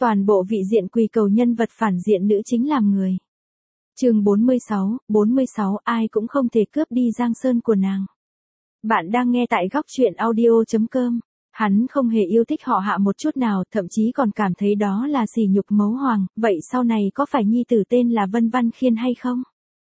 Toàn bộ vị diện quỳ cầu nhân vật phản diện nữ chính làm người. Chương 46, ai cũng không thể cướp đi Giang Sơn của nàng. Bạn đang nghe tại góc truyện audio.com. Hắn không hề yêu thích họ Hạ một chút nào, thậm chí còn cảm thấy đó là sỉ nhục Mẫu Hoàng, vậy sau này có phải nhi tử tên là Vân Văn Khiên hay không?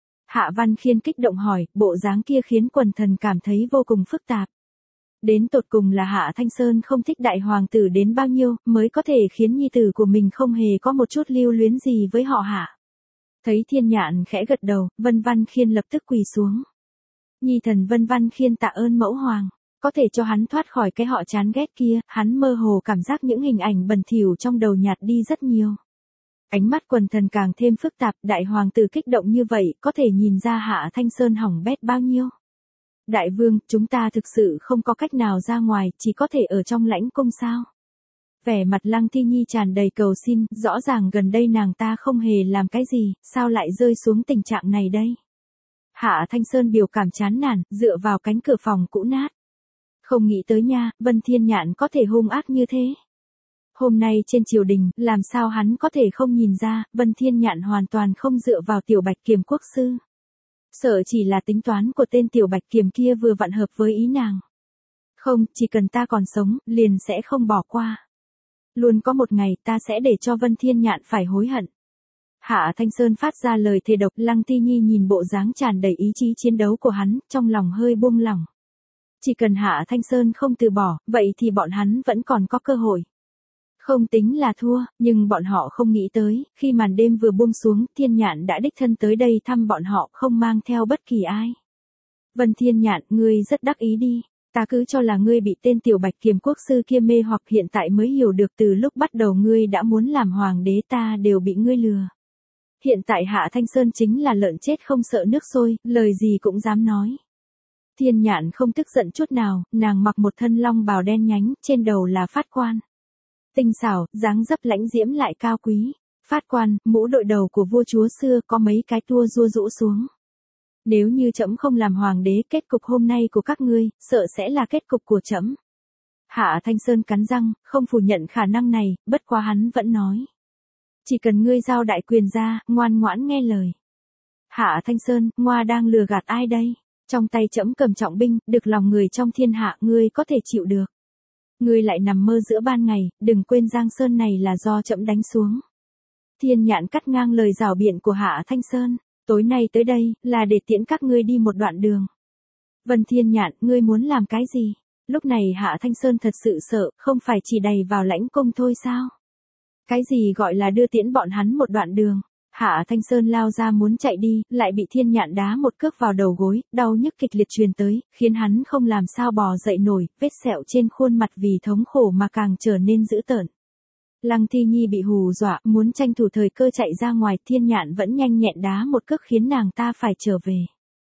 Hạ Văn Khiên kích động hỏi, bộ dáng kia khiến quần thần cảm thấy vô cùng phức tạp. Đến tột cùng là Hạ Thanh Sơn không thích đại hoàng tử đến bao nhiêu, mới có thể khiến nhi tử của mình không hề có một chút lưu luyến gì với họ Hạ. Thấy Thiên Nhạn khẽ gật đầu, Vân Văn Khiên lập tức quỳ xuống. Nhi thần Vân Văn Khiên tạ ơn Mẫu Hoàng, có thể cho hắn thoát khỏi cái họ chán ghét kia, hắn mơ hồ cảm giác những hình ảnh bẩn thỉu trong đầu nhạt đi rất nhiều. Ánh mắt quần thần càng thêm phức tạp, đại hoàng tử kích động như vậy, có thể nhìn ra Hạ Thanh Sơn hỏng bét bao nhiêu. Đại vương, chúng ta thực sự không có cách nào ra ngoài, chỉ có thể ở trong lãnh cung sao? Vẻ mặt Lăng Thi Nhi tràn đầy cầu xin, rõ ràng gần đây nàng ta không hề làm cái gì, sao lại rơi xuống tình trạng này đây? Hạ Thanh Sơn biểu cảm chán nản, dựa vào cánh cửa phòng cũ nát. Không nghĩ tới nha, Vân Thiên Nhạn có thể hung ác như thế. Hôm nay trên triều đình, làm sao hắn có thể không nhìn ra, Vân Thiên Nhạn hoàn toàn không dựa vào Tiểu Bạch Kiềm quốc sư. Sợ chỉ là tính toán của tên Tiểu Bạch Kiềm kia vừa vặn hợp với ý nàng. Không, chỉ cần ta còn sống, liền sẽ không bỏ qua. Luôn có một ngày ta sẽ để cho Vân Thiên Nhạn phải hối hận. Hạ Thanh Sơn phát ra lời thề độc, Lăng Ti Nhi nhìn bộ dáng tràn đầy ý chí chiến đấu của hắn, trong lòng hơi buông lỏng. Chỉ cần Hạ Thanh Sơn không từ bỏ, vậy thì bọn hắn vẫn còn có cơ hội. Không tính là thua, nhưng bọn họ không nghĩ tới, khi màn đêm vừa buông xuống, Thiên Nhạn đã đích thân tới đây thăm bọn họ, không mang theo bất kỳ ai. Vân Thiên Nhạn, ngươi rất đắc ý đi, ta cứ cho là ngươi bị tên Tiểu Bạch Kiềm quốc sư kia mê hoặc, hiện tại mới hiểu được từ lúc bắt đầu ngươi đã muốn làm hoàng đế, ta đều bị ngươi lừa. Hiện tại Hạ Thanh Sơn chính là lợn chết không sợ nước sôi, lời gì cũng dám nói. Thiên Nhạn không tức giận chút nào, nàng mặc một thân long bào đen nhánh, trên đầu là phát quan. Tinh xảo, dáng dấp lãnh diễm lại cao quý. Phát quan, mũ đội đầu của vua chúa xưa có mấy cái tua rua rũ xuống. Nếu như trẫm không làm hoàng đế, kết cục hôm nay của các ngươi, sợ sẽ là kết cục của trẫm. Hạ Thanh Sơn cắn răng, không phủ nhận khả năng này, bất quá hắn vẫn nói. Chỉ cần ngươi giao đại quyền ra, ngoan ngoãn nghe lời. Hạ Thanh Sơn, ngoa đang lừa gạt ai đây? Trong tay trẫm cầm trọng binh, được lòng người trong thiên hạ, ngươi có thể chịu được. Ngươi lại nằm mơ giữa ban ngày, đừng quên Giang Sơn này là do trẫm đánh xuống. Thiên Nhạn cắt ngang lời rảo biện của Hạ Thanh Sơn, tối nay tới đây, là để tiễn các ngươi đi một đoạn đường. Vân Thiên Nhạn, ngươi muốn làm cái gì? Lúc này Hạ Thanh Sơn thật sự sợ, không phải chỉ đầy vào lãnh cung thôi sao? Cái gì gọi là đưa tiễn bọn hắn một đoạn đường? Hạ Thanh Sơn lao ra muốn chạy đi, lại bị Thiên Nhạn đá một cước vào đầu gối, đau nhức kịch liệt truyền tới, khiến hắn không làm sao bò dậy nổi, vết sẹo trên khuôn mặt vì thống khổ mà càng trở nên dữ tợn. Lăng Thi Nhi bị hù dọa, muốn tranh thủ thời cơ chạy ra ngoài, Thiên Nhạn vẫn nhanh nhẹn đá một cước khiến nàng ta phải trở về.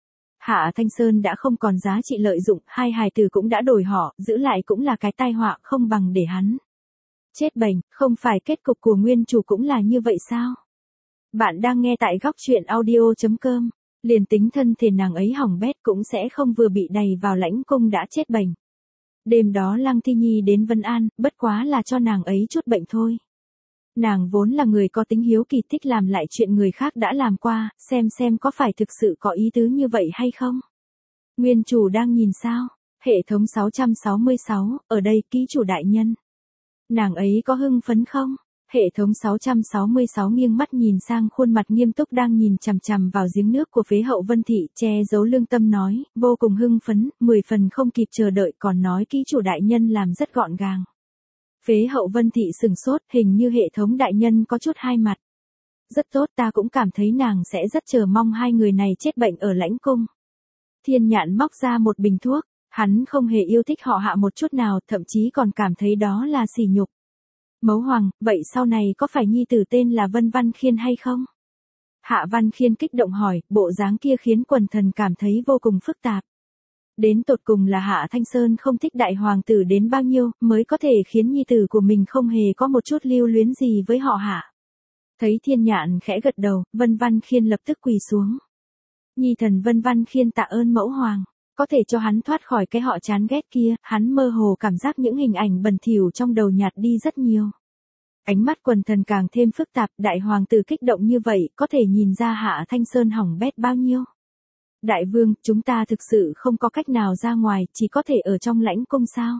Hạ Thanh Sơn đã không còn giá trị lợi dụng, hai hài tử cũng đã đổi họ, giữ lại cũng là cái tai họa, không bằng để hắn chết bệnh, không phải kết cục của nguyên chủ cũng là như vậy sao? Bạn đang nghe tại góc truyện audio.com, liền tính thân thể nàng ấy hỏng bét cũng sẽ không vừa bị đày vào lãnh cung đã chết bệnh. Đêm đó Lăng Thi Nhi đến Vân An, bất quá là cho nàng ấy chút bệnh thôi. Nàng vốn là người có tính hiếu kỳ, thích làm lại chuyện người khác đã làm qua, xem có phải thực sự có ý tứ như vậy hay không. Nguyên chủ đang nhìn sao? Hệ thống 666, ở đây ký chủ đại nhân. Nàng ấy có hưng phấn không? Hệ thống 666 nghiêng mắt nhìn sang khuôn mặt nghiêm túc đang nhìn chằm chằm vào giếng nước của phế hậu Vân Thị, che giấu lương tâm nói, vô cùng hưng phấn, 10 phần không kịp chờ đợi, còn nói ký chủ đại nhân làm rất gọn gàng. Phế hậu Vân Thị sừng sốt, hình như hệ thống đại nhân có chút hai mặt. Rất tốt, ta cũng cảm thấy nàng sẽ rất chờ mong hai người này chết bệnh ở lãnh cung. Thiên Nhạn móc ra một bình thuốc, hắn không hề yêu thích họ Hạ một chút nào, thậm chí còn cảm thấy đó là sỉ nhục. Mẫu Hoàng, vậy sau này có phải nhi tử tên là Vân Văn Khiên hay không? Hạ Văn Khiên kích động hỏi, bộ dáng kia khiến quần thần cảm thấy vô cùng phức tạp. Đến tột cùng là Hạ Thanh Sơn không thích đại hoàng tử đến bao nhiêu, mới có thể khiến nhi tử của mình không hề có một chút lưu luyến gì với họ Hạ. Thấy Thiên Nhạn khẽ gật đầu, Vân Văn Khiên lập tức quỳ xuống. Nhi thần Vân Văn Khiên tạ ơn Mẫu Hoàng, có thể cho hắn thoát khỏi cái họ chán ghét kia, hắn mơ hồ cảm giác những hình ảnh bẩn thỉu trong đầu nhạt đi rất nhiều. Ánh mắt quần thần càng thêm phức tạp, đại hoàng tử kích động như vậy, có thể nhìn ra Hạ Thanh Sơn hỏng bét bao nhiêu. Đại vương, chúng ta thực sự không có cách nào ra ngoài, chỉ có thể ở trong lãnh cung sao?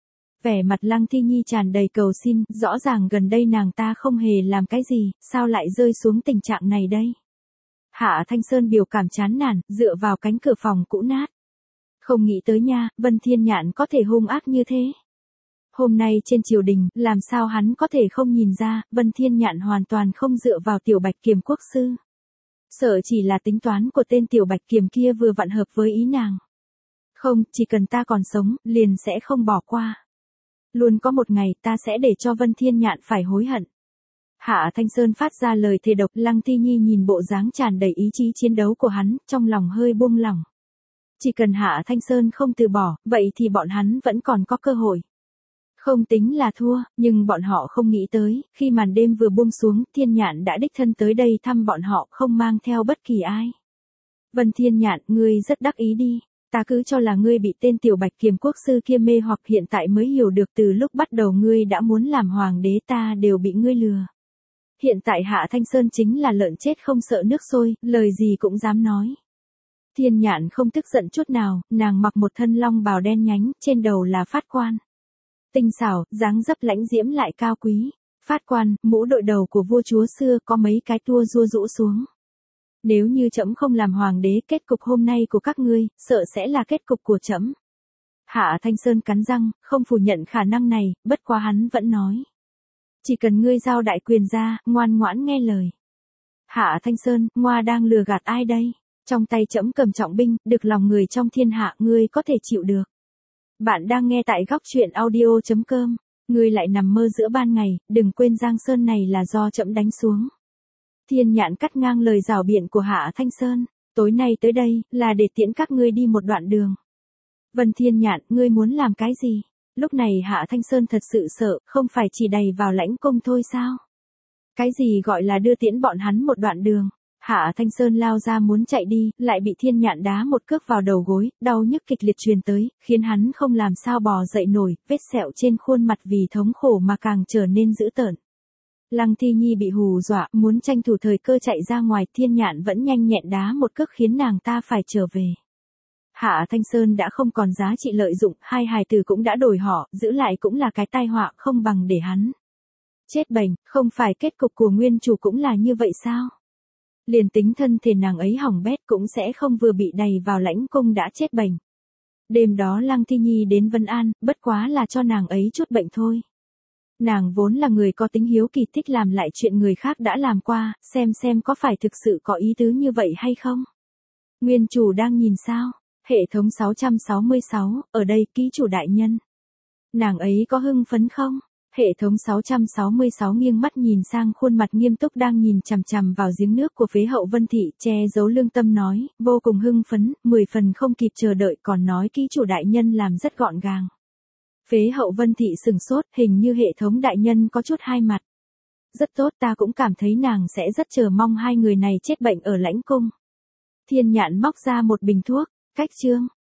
Vẻ mặt Lăng Thi Nhi tràn đầy cầu xin, rõ ràng gần đây nàng ta không hề làm cái gì, sao lại rơi xuống tình trạng này đây? Hạ Thanh Sơn biểu cảm chán nản, dựa vào cánh cửa phòng cũ nát. Không nghĩ tới nha, Vân Thiên Nhạn có thể hung ác như thế. Hôm nay trên triều đình, làm sao hắn có thể không nhìn ra, Vân Thiên Nhạn hoàn toàn không dựa vào Tiểu Bạch Kiềm quốc sư. Sợ chỉ là tính toán của tên Tiểu Bạch Kiềm kia vừa vặn hợp với ý nàng. Không, chỉ cần ta còn sống, liền sẽ không bỏ qua. Luôn có một ngày ta sẽ để cho Vân Thiên Nhạn phải hối hận. Hạ Thanh Sơn phát ra lời thề độc, Lăng Thi Nhi nhìn bộ dáng tràn đầy ý chí chiến đấu của hắn, trong lòng hơi buông lỏng. Chỉ cần Hạ Thanh Sơn không từ bỏ, vậy thì bọn hắn vẫn còn có cơ hội. Không tính là thua, nhưng bọn họ không nghĩ tới, khi màn đêm vừa buông xuống, Thiên Nhạn đã đích thân tới đây thăm bọn họ, không mang theo bất kỳ ai. Vân Thiên Nhạn, ngươi rất đắc ý đi, ta cứ cho là ngươi bị tên Tiểu Bạch Kiềm quốc sư kia mê hoặc, hiện tại mới hiểu được từ lúc bắt đầu ngươi đã muốn làm hoàng đế, ta đều bị ngươi lừa. Hiện tại Hạ Thanh Sơn chính là lợn chết không sợ nước sôi, lời gì cũng dám nói. Thiên Nhạn không tức giận chút nào, nàng mặc một thân long bào đen nhánh, trên đầu là phát quan. Tinh xảo, dáng dấp lãnh diễm lại cao quý. Phát quan, mũ đội đầu của vua chúa xưa có mấy cái tua rua rũ xuống. Nếu như trẫm không làm hoàng đế, kết cục hôm nay của các ngươi, sợ sẽ là kết cục của trẫm. Hạ Thanh Sơn cắn răng, không phủ nhận khả năng này, bất quá hắn vẫn nói. Chỉ cần ngươi giao đại quyền ra, ngoan ngoãn nghe lời. Hạ Thanh Sơn, ngoa đang lừa gạt ai đây? Trong tay trẫm cầm trọng binh, được lòng người trong thiên hạ, ngươi có thể chịu được. Bạn đang nghe tại góc truyện audio.com. Ngươi lại nằm mơ giữa ban ngày, đừng quên Giang Sơn này là do trẫm đánh xuống. Thiên Nhạn cắt ngang lời rảo biện của Hạ Thanh Sơn. Tối nay tới đây, là để tiễn các ngươi đi một đoạn đường. Vân Thiên Nhạn, ngươi muốn làm cái gì? Lúc này Hạ Thanh Sơn thật sự sợ, không phải chỉ đầy vào lãnh cung thôi sao? Cái gì gọi là đưa tiễn bọn hắn một đoạn đường? Hạ Thanh Sơn lao ra muốn chạy đi, lại bị Thiên Nhạn đá một cước vào đầu gối, đau nhức kịch liệt truyền tới, khiến hắn không làm sao bò dậy nổi, vết sẹo trên khuôn mặt vì thống khổ mà càng trở nên dữ tợn. Lăng Thi Nhi bị hù dọa, muốn tranh thủ thời cơ chạy ra ngoài, Thiên Nhạn vẫn nhanh nhẹn đá một cước khiến nàng ta phải trở về. Hạ Thanh Sơn đã không còn giá trị lợi dụng, hai hài tử cũng đã đổi họ, giữ lại cũng là cái tai họa, không bằng để hắn chết bệnh, không phải kết cục của nguyên chủ cũng là như vậy sao? Liền tính thân thể nàng ấy hỏng bét cũng sẽ không vừa bị đày vào lãnh cung đã chết bệnh. Đêm đó Lăng Thi Nhi đến Vân An, bất quá là cho nàng ấy chút bệnh thôi. Nàng vốn là người có tính hiếu kỳ, thích làm lại chuyện người khác đã làm qua, xem có phải thực sự có ý tứ như vậy hay không. Nguyên chủ đang nhìn sao? Hệ thống 666, ở đây ký chủ đại nhân. Nàng ấy có hưng phấn không? Hệ thống 666 nghiêng mắt nhìn sang khuôn mặt nghiêm túc đang nhìn chằm chằm vào giếng nước của phế hậu Vân Thị, che giấu lương tâm nói, vô cùng hưng phấn, 10 phần không kịp chờ đợi, còn nói ký chủ đại nhân làm rất gọn gàng. Phế hậu Vân Thị sừng sốt, hình như hệ thống đại nhân có chút hai mặt. Rất tốt, ta cũng cảm thấy nàng sẽ rất chờ mong hai người này chết bệnh ở lãnh cung. Thiên Nhạn móc ra một bình thuốc, cách chương.